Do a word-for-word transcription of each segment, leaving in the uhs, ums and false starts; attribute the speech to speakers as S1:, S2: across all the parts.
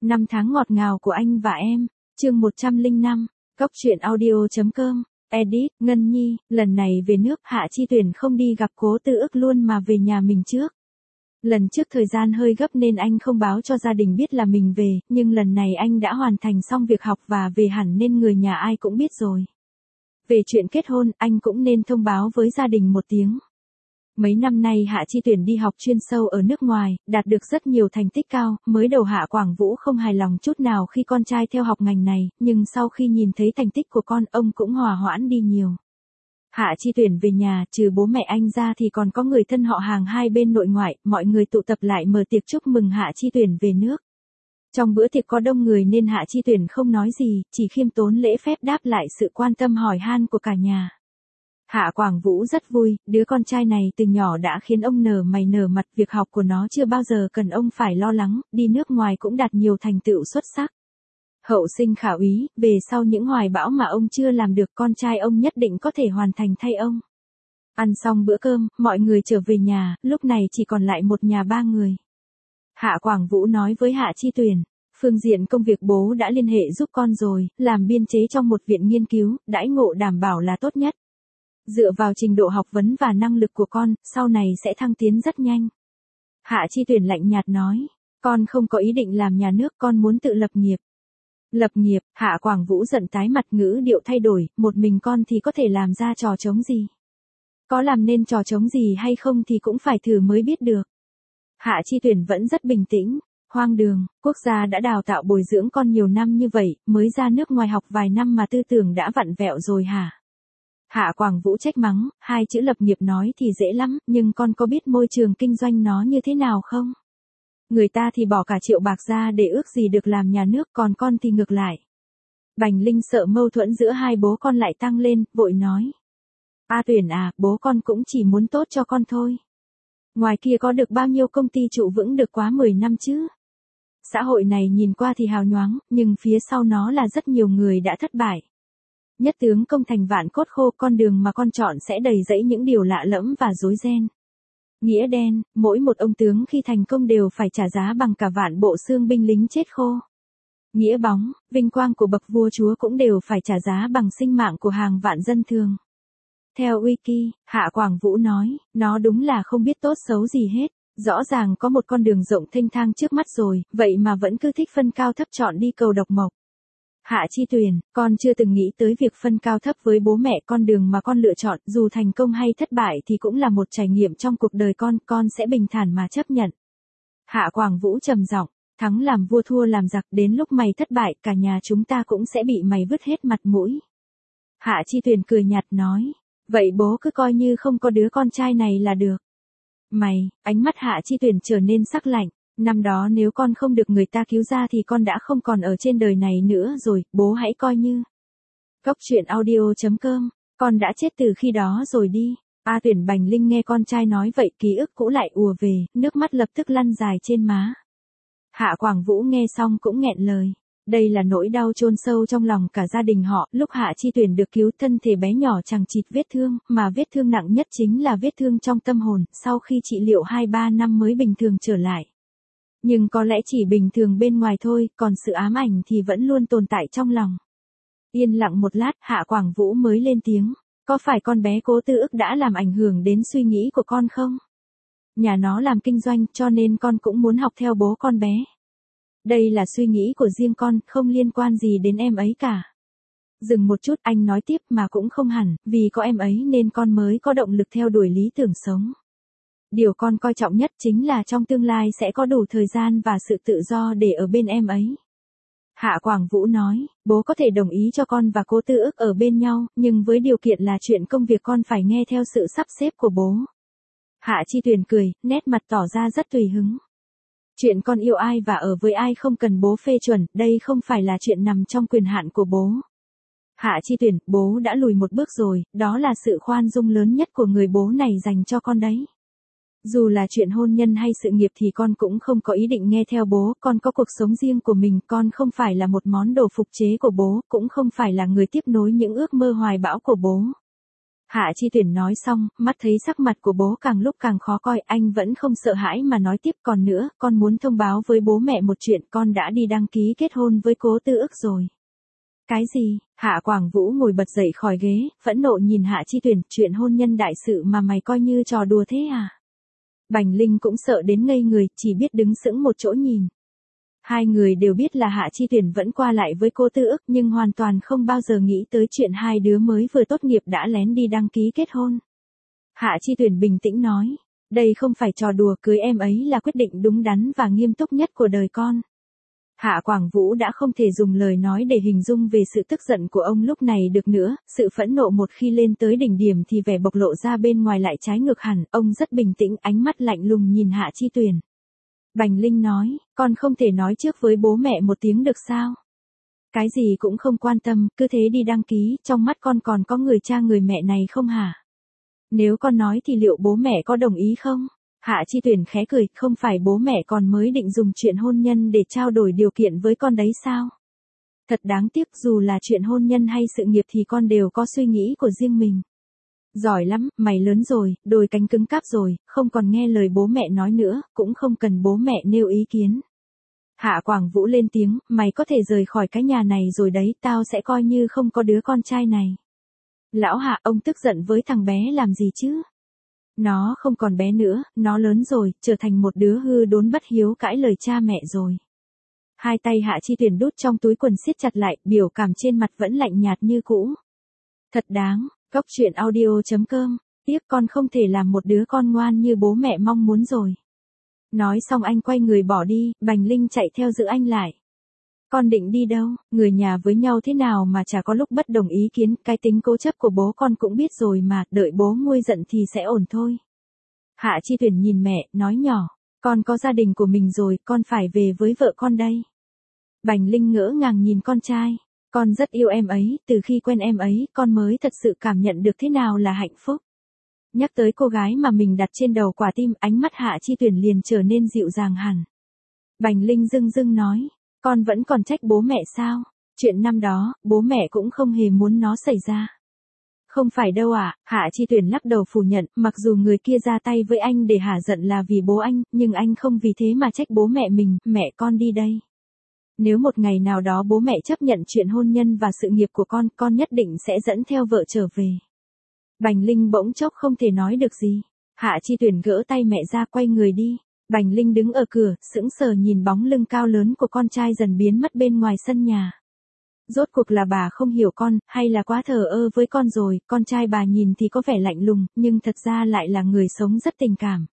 S1: Năm tháng ngọt ngào của anh và em, chương một trăm lẻ năm, Cốc truyện audio chấm com, edit, Ngân Nhi, lần này về nước Hạ Chi Tuyển không đi gặp Cố Tư Ức luôn mà về nhà mình trước. Lần trước thời gian hơi gấp nên anh không báo cho gia đình biết là mình về, nhưng lần này anh đã hoàn thành xong việc học và về hẳn nên người nhà ai cũng biết rồi. Về chuyện kết hôn, anh cũng nên thông báo với gia đình một tiếng. Mấy năm nay Hạ Chi Tuyển đi học chuyên sâu ở nước ngoài, đạt được rất nhiều thành tích cao, mới đầu Hạ Quảng Vũ không hài lòng chút nào khi con trai theo học ngành này, nhưng sau khi nhìn thấy thành tích của con, ông cũng hòa hoãn đi nhiều. Hạ Chi Tuyển về nhà, trừ bố mẹ anh ra thì còn có người thân họ hàng hai bên nội ngoại, mọi người tụ tập lại mở tiệc chúc mừng Hạ Chi Tuyển về nước. Trong bữa tiệc có đông người nên Hạ Chi Tuyển không nói gì, chỉ khiêm tốn lễ phép đáp lại sự quan tâm hỏi han của cả nhà. Hạ Quảng Vũ rất vui, đứa con trai này từ nhỏ đã khiến ông nở mày nở mặt, việc học của nó chưa bao giờ cần ông phải lo lắng, đi nước ngoài cũng đạt nhiều thành tựu xuất sắc. Hậu sinh khả úy, về sau những hoài bão mà ông chưa làm được con trai ông nhất định có thể hoàn thành thay ông. Ăn xong bữa cơm, mọi người trở về nhà, lúc này chỉ còn lại một nhà ba người. Hạ Quảng Vũ nói với Hạ Chi Tuyển, phương diện công việc bố đã liên hệ giúp con rồi, làm biên chế trong một viện nghiên cứu, đãi ngộ đảm bảo là tốt nhất. Dựa vào trình độ học vấn và năng lực của con, sau này sẽ thăng tiến rất nhanh. Hạ Chi Tuyển lạnh nhạt nói, con không có ý định làm nhà nước, con muốn tự lập nghiệp. Lập nghiệp, Hạ Quảng Vũ giận tái mặt, ngữ điệu thay đổi, một mình con thì có thể làm ra trò trống gì? Có làm nên trò trống gì hay không thì cũng phải thử mới biết được. Hạ Chi Tuyển vẫn rất bình tĩnh, hoang đường, quốc gia đã đào tạo bồi dưỡng con nhiều năm như vậy, mới ra nước ngoài học vài năm mà tư tưởng đã vặn vẹo rồi hả? Hạ Quảng Vũ trách mắng, hai chữ lập nghiệp nói thì dễ lắm, nhưng con có biết môi trường kinh doanh nó như thế nào không? Người ta thì bỏ cả triệu bạc ra để ước gì được làm nhà nước, còn con thì ngược lại. Bành Linh sợ mâu thuẫn giữa hai bố con lại tăng lên, vội nói. A Tuyển à, bố con cũng chỉ muốn tốt cho con thôi. Ngoài kia có được bao nhiêu công ty trụ vững được quá mười năm chứ? Xã hội này nhìn qua thì hào nhoáng, nhưng phía sau nó là rất nhiều người đã thất bại. Nhất tướng công thành vạn cốt khô, con đường mà con chọn sẽ đầy rẫy những điều lạ lẫm và rối ren. Nghĩa đen, mỗi một ông tướng khi thành công đều phải trả giá bằng cả vạn bộ xương binh lính chết khô. Nghĩa bóng, vinh quang của bậc vua chúa cũng đều phải trả giá bằng sinh mạng của hàng vạn dân thường. Theo Wiki, Hạ Quảng Vũ nói, nó đúng là không biết tốt xấu gì hết. Rõ ràng có một con đường rộng thênh thang trước mắt rồi, vậy mà vẫn cứ thích phân cao thấp, chọn đi cầu độc mộc. Hạ Chi Tuyển, con chưa từng nghĩ tới việc phân cao thấp với bố mẹ, con đường mà con lựa chọn, dù thành công hay thất bại thì cũng là một trải nghiệm trong cuộc đời con, con sẽ bình thản mà chấp nhận. Hạ Quảng Vũ trầm giọng, thắng làm vua thua làm giặc, đến lúc mày thất bại, cả nhà chúng ta cũng sẽ bị mày vứt hết mặt mũi. Hạ Chi Tuyển cười nhạt nói, vậy bố cứ coi như không có đứa con trai này là được. Mày, ánh mắt Hạ Chi Tuyển trở nên sắc lạnh. Năm đó nếu con không được người ta cứu ra thì con đã không còn ở trên đời này nữa rồi, bố hãy coi như. Cốc truyện audio chấm com, con đã chết từ khi đó rồi đi. A Tuyển. Bành Linh nghe con trai nói vậy, ký ức cũ lại ùa về, nước mắt lập tức lăn dài trên má. Hạ Quảng Vũ nghe xong cũng nghẹn lời. Đây là nỗi đau chôn sâu trong lòng cả gia đình họ, lúc Hạ Chi Tuyển được cứu, thân thể bé nhỏ chằng chịt vết thương, mà vết thương nặng nhất chính là vết thương trong tâm hồn, sau khi trị liệu hai ba năm mới bình thường trở lại. Nhưng có lẽ chỉ bình thường bên ngoài thôi, còn sự ám ảnh thì vẫn luôn tồn tại trong lòng. Yên lặng một lát, Hạ Quảng Vũ mới lên tiếng. Có phải con bé Cố Tư Ức đã làm ảnh hưởng đến suy nghĩ của con không? Nhà nó làm kinh doanh cho nên con cũng muốn học theo bố con bé. Đây là suy nghĩ của riêng con, không liên quan gì đến em ấy cả. Dừng một chút, anh nói tiếp, mà cũng không hẳn, vì có em ấy nên con mới có động lực theo đuổi lý tưởng sống. Điều con coi trọng nhất chính là trong tương lai sẽ có đủ thời gian và sự tự do để ở bên em ấy. Hạ Quảng Vũ nói, bố có thể đồng ý cho con và Cố Tư Ức ở bên nhau, nhưng với điều kiện là chuyện công việc con phải nghe theo sự sắp xếp của bố. Hạ Chi Tuyển cười, nét mặt tỏ ra rất tùy hứng. Chuyện con yêu ai và ở với ai không cần bố phê chuẩn, đây không phải là chuyện nằm trong quyền hạn của bố. Hạ Chi Tuyển, bố đã lùi một bước rồi, đó là sự khoan dung lớn nhất của người bố này dành cho con đấy. Dù là chuyện hôn nhân hay sự nghiệp thì con cũng không có ý định nghe theo bố, con có cuộc sống riêng của mình, con không phải là một món đồ phục chế của bố, cũng không phải là người tiếp nối những ước mơ hoài bão của bố. Hạ Chi Tuyển nói xong, mắt thấy sắc mặt của bố càng lúc càng khó coi, anh vẫn không sợ hãi mà nói tiếp, còn nữa, con muốn thông báo với bố mẹ một chuyện, con đã đi đăng ký kết hôn với Cố Tư Ức rồi. Cái gì? Hạ Quảng Vũ ngồi bật dậy khỏi ghế, phẫn nộ nhìn Hạ Chi Tuyển, chuyện hôn nhân đại sự mà mày coi như trò đùa thế à? Bành Linh cũng sợ đến ngây người, chỉ biết đứng sững một chỗ nhìn. Hai người đều biết là Hạ Chi Tuyển vẫn qua lại với Cố Tư Ức nhưng hoàn toàn không bao giờ nghĩ tới chuyện hai đứa mới vừa tốt nghiệp đã lén đi đăng ký kết hôn. Hạ Chi Tuyển bình tĩnh nói, đây không phải trò đùa, cưới em ấy là quyết định đúng đắn và nghiêm túc nhất của đời con. Hạ Quảng Vũ đã không thể dùng lời nói để hình dung về sự tức giận của ông lúc này được nữa, sự phẫn nộ một khi lên tới đỉnh điểm thì vẻ bộc lộ ra bên ngoài lại trái ngược hẳn, ông rất bình tĩnh, ánh mắt lạnh lùng nhìn Hạ Chi Tuyển. Bành Linh nói, con không thể nói trước với bố mẹ một tiếng được sao? Cái gì cũng không quan tâm, cứ thế đi đăng ký, trong mắt con còn có người cha người mẹ này không hả? Nếu con nói thì liệu bố mẹ có đồng ý không? Hạ Chi Tuyển khẽ cười, không phải bố mẹ còn mới định dùng chuyện hôn nhân để trao đổi điều kiện với con đấy sao? Thật đáng tiếc, dù là chuyện hôn nhân hay sự nghiệp thì con đều có suy nghĩ của riêng mình. Giỏi lắm, mày lớn rồi, đôi cánh cứng cáp rồi, không còn nghe lời bố mẹ nói nữa, cũng không cần bố mẹ nêu ý kiến. Hạ Quảng Vũ lên tiếng, mày có thể rời khỏi cái nhà này rồi đấy, tao sẽ coi như không có đứa con trai này. Lão Hạ, ông tức giận với thằng bé làm gì chứ? Nó không còn bé nữa, nó lớn rồi, trở thành một đứa hư đốn bất hiếu cãi lời cha mẹ rồi. Hai tay Hạ Chi Tuyển đút trong túi quần siết chặt lại, biểu cảm trên mặt vẫn lạnh nhạt như cũ. Thật đáng, Cốc truyện audio chấm com, tiếc con không thể làm một đứa con ngoan như bố mẹ mong muốn rồi. Nói xong anh quay người bỏ đi, Bành Linh chạy theo giữ anh lại. Con định đi đâu, người nhà với nhau thế nào mà chả có lúc bất đồng ý kiến, cái tính cố chấp của bố con cũng biết rồi mà, đợi bố nguôi giận thì sẽ ổn thôi. Hạ Chi Tuyển nhìn mẹ, nói nhỏ, con có gia đình của mình rồi, con phải về với vợ con đây. Bành Linh ngỡ ngàng nhìn con trai, con rất yêu em ấy, từ khi quen em ấy, con mới thật sự cảm nhận được thế nào là hạnh phúc. Nhắc tới cô gái mà mình đặt trên đầu quả tim, ánh mắt Hạ Chi Tuyển liền trở nên dịu dàng hẳn. Bành Linh dưng dưng nói, con vẫn còn trách bố mẹ sao? Chuyện năm đó, bố mẹ cũng không hề muốn nó xảy ra. Không phải đâu ạ, à, Hạ Chi Tuyển lắc đầu phủ nhận, mặc dù người kia ra tay với anh để hả giận là vì bố anh, nhưng anh không vì thế mà trách bố mẹ mình, mẹ con đi đây. Nếu một ngày nào đó bố mẹ chấp nhận chuyện hôn nhân và sự nghiệp của con, con nhất định sẽ dẫn theo vợ trở về. Bành Linh bỗng chốc không thể nói được gì. Hạ Chi Tuyển gỡ tay mẹ ra quay người đi. Bành Linh đứng ở cửa, sững sờ nhìn bóng lưng cao lớn của con trai dần biến mất bên ngoài sân nhà. Rốt cuộc là bà không hiểu con, hay là quá thờ ơ với con rồi, con trai bà nhìn thì có vẻ lạnh lùng, nhưng thật ra lại là người sống rất tình cảm.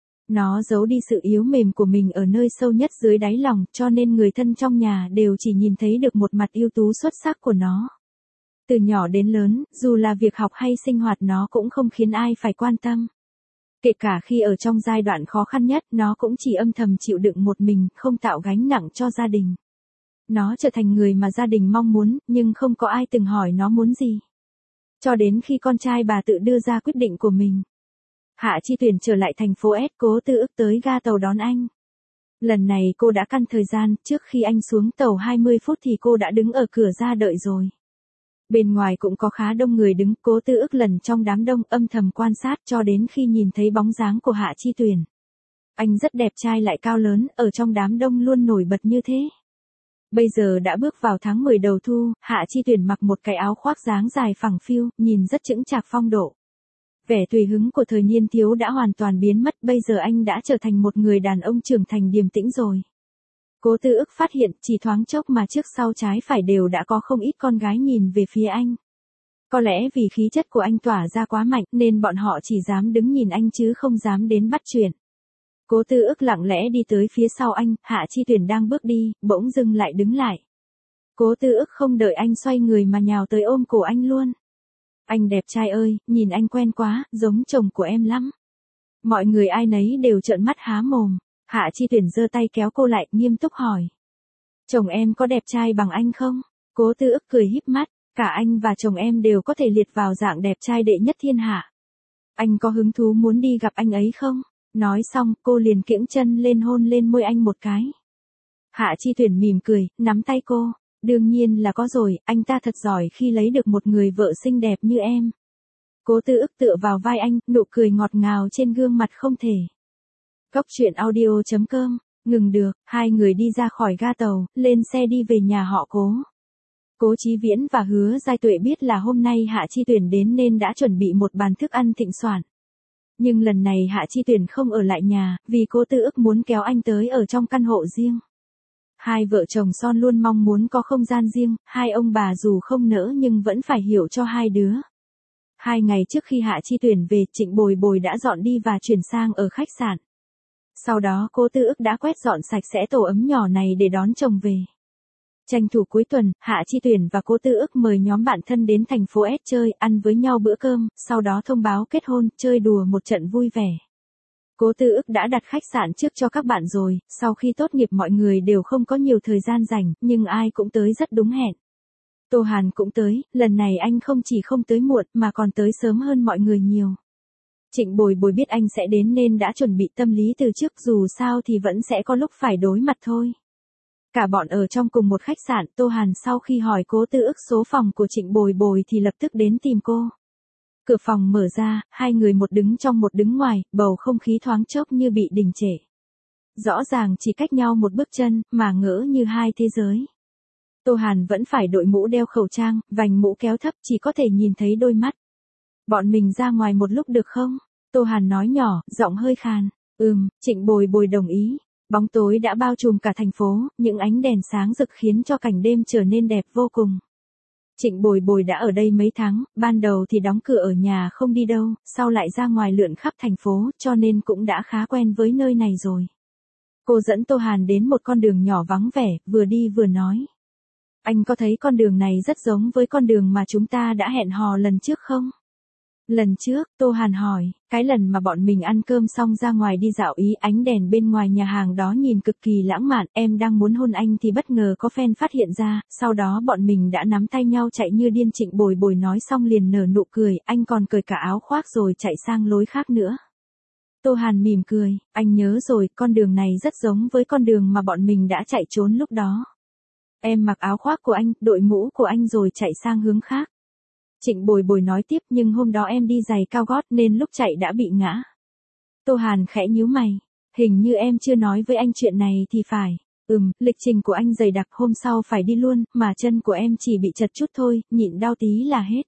S1: Nó giấu đi sự yếu mềm của mình ở nơi sâu nhất dưới đáy lòng, cho nên người thân trong nhà đều chỉ nhìn thấy được một mặt ưu tú xuất sắc của nó. Từ nhỏ đến lớn, dù là việc học hay sinh hoạt nó cũng không khiến ai phải quan tâm. Kể cả khi ở trong giai đoạn khó khăn nhất, nó cũng chỉ âm thầm chịu đựng một mình, không tạo gánh nặng cho gia đình. Nó trở thành người mà gia đình mong muốn, nhưng không có ai từng hỏi nó muốn gì. Cho đến khi con trai bà tự đưa ra quyết định của mình. Hạ Chi Tuyển trở lại thành phố S, Cố Tư Ức tới ga tàu đón anh. Lần này cô đã căn thời gian, trước khi anh xuống tàu hai mươi phút thì cô đã đứng ở cửa ra đợi rồi. Bên ngoài cũng có khá đông người đứng, Cố Tư Ức lần trong đám đông âm thầm quan sát cho đến khi nhìn thấy bóng dáng của Hạ Chi Tuyển. Anh rất đẹp trai lại cao lớn, ở trong đám đông luôn nổi bật như thế. Bây giờ đã bước vào tháng mười đầu thu, Hạ Chi Tuyển mặc một cái áo khoác dáng dài phẳng phiu, nhìn rất chững chạc phong độ. Vẻ tùy hứng của thời niên thiếu đã hoàn toàn biến mất, bây giờ anh đã trở thành một người đàn ông trưởng thành điềm tĩnh rồi. Cố Tư Ức phát hiện, chỉ thoáng chốc mà trước sau trái phải đều đã có không ít con gái nhìn về phía anh. Có lẽ vì khí chất của anh tỏa ra quá mạnh, nên bọn họ chỉ dám đứng nhìn anh chứ không dám đến bắt chuyện. Cố Tư Ức lặng lẽ đi tới phía sau anh, Hạ Chi Tuyển đang bước đi, bỗng dưng lại đứng lại. Cố Tư Ức không đợi anh xoay người mà nhào tới ôm cổ anh luôn. Anh đẹp trai ơi, nhìn anh quen quá, giống chồng của em lắm. Mọi người ai nấy đều trợn mắt há mồm. Hạ Chi Tuyển giơ tay kéo cô lại, nghiêm túc hỏi. Chồng em có đẹp trai bằng anh không? Cố Tư Ức cười híp mắt, cả anh và chồng em đều có thể liệt vào dạng đẹp trai đệ nhất thiên hạ. Anh có hứng thú muốn đi gặp anh ấy không? Nói xong, cô liền kiễng chân lên hôn lên môi anh một cái. Hạ Chi Tuyển mỉm cười, nắm tay cô. Đương nhiên là có rồi, anh ta thật giỏi khi lấy được một người vợ xinh đẹp như em. Cố Tư Ức tựa vào vai anh, nụ cười ngọt ngào trên gương mặt không thể. Cốc truyện audio chấm com, ngừng được, hai người đi ra khỏi ga tàu, lên xe đi về nhà họ Cố. Cố Chí Viễn và Hứa Giai Tuệ biết là hôm nay Hạ Chi Tuyển đến nên đã chuẩn bị một bàn thức ăn thịnh soạn. Nhưng lần này Hạ Chi Tuyển không ở lại nhà, vì Cố Tư Ức muốn kéo anh tới ở trong căn hộ riêng. Hai vợ chồng son luôn mong muốn có không gian riêng, hai ông bà dù không nỡ nhưng vẫn phải hiểu cho hai đứa. Hai ngày trước khi Hạ Chi Tuyển về, Trịnh Bồi Bồi đã dọn đi và chuyển sang ở khách sạn. Sau đó Cố Tư Ức đã quét dọn sạch sẽ tổ ấm nhỏ này để đón chồng về. Tranh thủ cuối tuần, Hạ Chi Tuyển và Cố Tư Ức mời nhóm bạn thân đến thành phố S chơi, ăn với nhau bữa cơm, sau đó thông báo kết hôn, chơi đùa một trận vui vẻ. Cố Tư Ức đã đặt khách sạn trước cho các bạn rồi, sau khi tốt nghiệp mọi người đều không có nhiều thời gian rảnh, nhưng ai cũng tới rất đúng hẹn. Tô Hàn cũng tới, lần này anh không chỉ không tới muộn mà còn tới sớm hơn mọi người nhiều. Trịnh Bồi Bồi biết anh sẽ đến nên đã chuẩn bị tâm lý từ trước, dù sao thì vẫn sẽ có lúc phải đối mặt thôi. Cả bọn ở trong cùng một khách sạn, Tô Hàn sau khi hỏi Cố Tư Ức số phòng của Trịnh Bồi Bồi thì lập tức đến tìm cô. Cửa phòng mở ra, hai người một đứng trong một đứng ngoài, bầu không khí thoáng chốc như bị đình trệ. Rõ ràng chỉ cách nhau một bước chân, mà ngỡ như hai thế giới. Tô Hàn vẫn phải đội mũ đeo khẩu trang, vành mũ kéo thấp chỉ có thể nhìn thấy đôi mắt. Bọn mình ra ngoài một lúc được không? Tô Hàn nói nhỏ, giọng hơi khàn. Ừm, Trịnh Bồi Bồi đồng ý. Bóng tối đã bao trùm cả thành phố, những ánh đèn sáng rực khiến cho cảnh đêm trở nên đẹp vô cùng. Trịnh Bồi Bồi đã ở đây mấy tháng, ban đầu thì đóng cửa ở nhà không đi đâu, sau lại ra ngoài lượn khắp thành phố, cho nên cũng đã khá quen với nơi này rồi. Cô dẫn Tô Hàn đến một con đường nhỏ vắng vẻ, vừa đi vừa nói. Anh có thấy con đường này rất giống với con đường mà chúng ta đã hẹn hò lần trước không? Lần trước, Tô Hàn hỏi, cái lần mà bọn mình ăn cơm xong ra ngoài đi dạo ý, ánh đèn bên ngoài nhà hàng đó nhìn cực kỳ lãng mạn, em đang muốn hôn anh thì bất ngờ có fan phát hiện ra, sau đó bọn mình đã nắm tay nhau chạy như điên. Trịnh Bồi Bồi nói xong liền nở nụ cười, anh còn cởi cả áo khoác rồi chạy sang lối khác nữa. Tô Hàn mỉm cười, anh nhớ rồi, con đường này rất giống với con đường mà bọn mình đã chạy trốn lúc đó. Em mặc áo khoác của anh, đội mũ của anh rồi chạy sang hướng khác. Trịnh Bồi Bồi nói tiếp, nhưng hôm đó em đi giày cao gót nên lúc chạy đã bị ngã. Tô Hàn khẽ nhíu mày, hình như em chưa nói với anh chuyện này thì phải. Ừm, lịch trình của anh dày đặc, hôm sau phải đi luôn, mà chân của em chỉ bị chật chút thôi, nhịn đau tí là hết.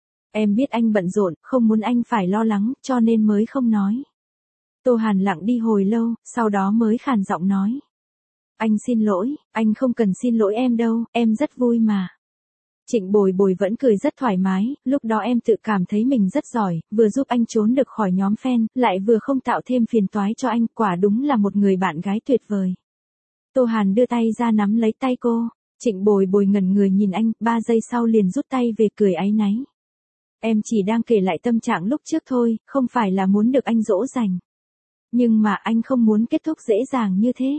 S1: Em biết anh bận rộn, không muốn anh phải lo lắng, cho nên mới không nói. Tô Hàn lặng đi hồi lâu, sau đó mới khàn giọng nói. Anh xin lỗi, anh không cần xin lỗi em đâu, em rất vui mà. Trịnh Bồi Bồi vẫn cười rất thoải mái, lúc đó em tự cảm thấy mình rất giỏi, vừa giúp anh trốn được khỏi nhóm fan, lại vừa không tạo thêm phiền toái cho anh, quả đúng là một người bạn gái tuyệt vời. Tô Hàn đưa tay ra nắm lấy tay cô, Trịnh Bồi Bồi ngẩn người nhìn anh, ba giây sau liền rút tay về cười áy náy. Em chỉ đang kể lại tâm trạng lúc trước thôi, không phải là muốn được anh dỗ dành. Nhưng mà anh không muốn kết thúc dễ dàng như thế.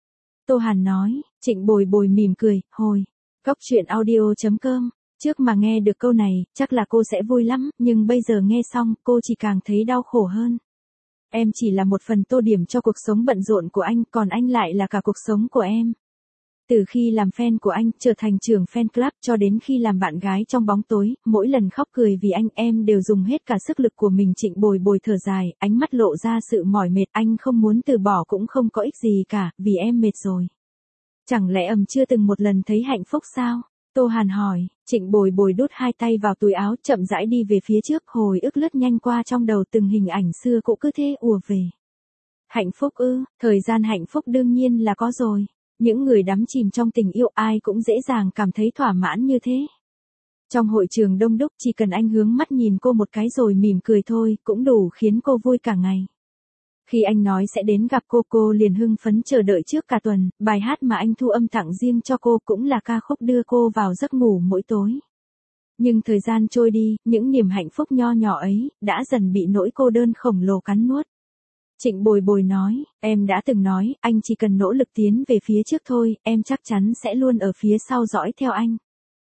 S1: Tô Hàn nói, Trịnh Bồi Bồi mỉm cười, hồi. Cốc truyện audio chấm com, trước mà nghe được câu này, chắc là cô sẽ vui lắm, nhưng bây giờ nghe xong, cô chỉ càng thấy đau khổ hơn. Em chỉ là một phần tô điểm cho cuộc sống bận rộn của anh, còn anh lại là cả cuộc sống của em. Từ khi làm fan của anh, trở thành trưởng fan club, cho đến khi làm bạn gái trong bóng tối, mỗi lần khóc cười vì anh, em đều dùng hết cả sức lực của mình. Trịnh Bồi Bồi thở dài, ánh mắt lộ ra sự mỏi mệt, anh không muốn từ bỏ cũng không có ích gì cả, vì em mệt rồi. Chẳng lẽ ầm chưa từng một lần thấy hạnh phúc sao? Tô Hàn hỏi, Trịnh Bồi Bồi đút hai tay vào túi áo, chậm rãi đi về phía trước, hồi ức lướt nhanh qua trong đầu, từng hình ảnh xưa cũ cứ thế ùa về. Hạnh phúc ư, thời gian hạnh phúc đương nhiên là có rồi. Những người đắm chìm trong tình yêu ai cũng dễ dàng cảm thấy thỏa mãn như thế. Trong hội trường đông đúc, chỉ cần anh hướng mắt nhìn cô một cái rồi mỉm cười thôi, cũng đủ khiến cô vui cả ngày. Khi anh nói sẽ đến gặp cô, cô liền hưng phấn chờ đợi trước cả tuần, bài hát mà anh thu âm tặng riêng cho cô cũng là ca khúc đưa cô vào giấc ngủ mỗi tối. Nhưng thời gian trôi đi, những niềm hạnh phúc nho nhỏ ấy, đã dần bị nỗi cô đơn khổng lồ cắn nuốt. Trịnh Bồi Bồi nói, em đã từng nói, anh chỉ cần nỗ lực tiến về phía trước thôi, em chắc chắn sẽ luôn ở phía sau dõi theo anh.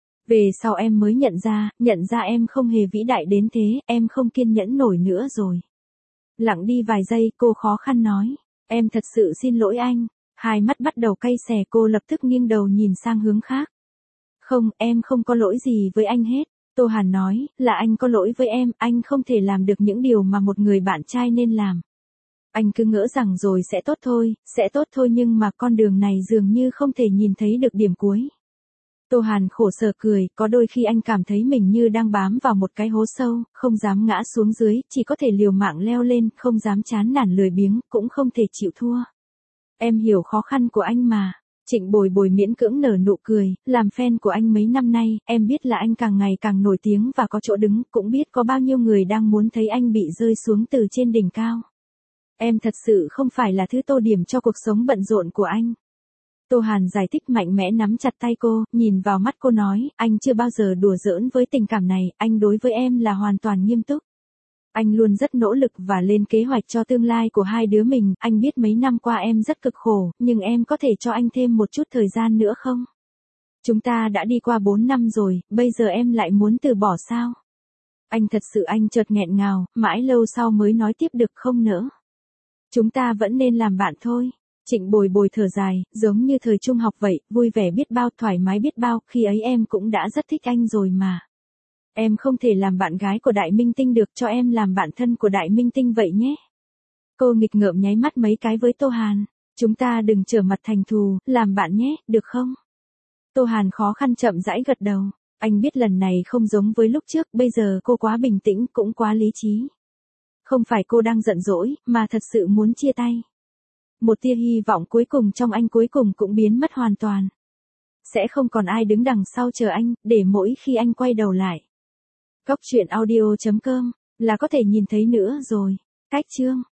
S1: Về sau em mới nhận ra, nhận ra em không hề vĩ đại đến thế, em không kiên nhẫn nổi nữa rồi. Lặng đi vài giây, cô khó khăn nói, em thật sự xin lỗi anh. Hai mắt bắt đầu cay xè, cô lập tức nghiêng đầu nhìn sang hướng khác. Không, em không có lỗi gì với anh hết. Tô Hàn nói, là anh có lỗi với em, anh không thể làm được những điều mà một người bạn trai nên làm. Anh cứ ngỡ rằng rồi sẽ tốt thôi, sẽ tốt thôi nhưng mà con đường này dường như không thể nhìn thấy được điểm cuối. Tô Hàn khổ sở cười, có đôi khi anh cảm thấy mình như đang bám vào một cái hố sâu, không dám ngã xuống dưới, chỉ có thể liều mạng leo lên, không dám chán nản lười biếng, cũng không thể chịu thua. Em hiểu khó khăn của anh mà. Trịnh Bồi Bồi miễn cưỡng nở nụ cười, làm fan của anh mấy năm nay, em biết là anh càng ngày càng nổi tiếng và có chỗ đứng, cũng biết có bao nhiêu người đang muốn thấy anh bị rơi xuống từ trên đỉnh cao. Em thật sự không phải là thứ tô điểm cho cuộc sống bận rộn của anh. Tô Hàn giải thích mạnh mẽ nắm chặt tay cô, nhìn vào mắt cô nói, anh chưa bao giờ đùa giỡn với tình cảm này, anh đối với em là hoàn toàn nghiêm túc. Anh luôn rất nỗ lực và lên kế hoạch cho tương lai của hai đứa mình, anh biết mấy năm qua em rất cực khổ, nhưng em có thể cho anh thêm một chút thời gian nữa không? Chúng ta đã đi qua bốn năm rồi, bây giờ em lại muốn từ bỏ sao? Anh thật sự anh chợt nghẹn ngào, mãi lâu sau mới nói tiếp được không nỡ. Chúng ta vẫn nên làm bạn thôi. Trịnh Bồi Bồi thở dài, giống như thời trung học vậy, vui vẻ biết bao, thoải mái biết bao, khi ấy em cũng đã rất thích anh rồi mà. Em không thể làm bạn gái của đại minh tinh được, cho em làm bạn thân của đại minh tinh vậy nhé. Cô nghịch ngợm nháy mắt mấy cái với Tô Hàn. Chúng ta đừng trở mặt thành thù, làm bạn nhé, được không? Tô Hàn khó khăn chậm rãi gật đầu. Anh biết lần này không giống với lúc trước, bây giờ cô quá bình tĩnh, cũng quá lý trí. Không phải cô đang giận dỗi, mà thật sự muốn chia tay. Một tia hy vọng cuối cùng trong anh cuối cùng cũng biến mất hoàn toàn. Sẽ không còn ai đứng đằng sau chờ anh, để mỗi khi anh quay đầu lại. Cóc truyện audio chấm com là có thể nhìn thấy nữa rồi. Cách chương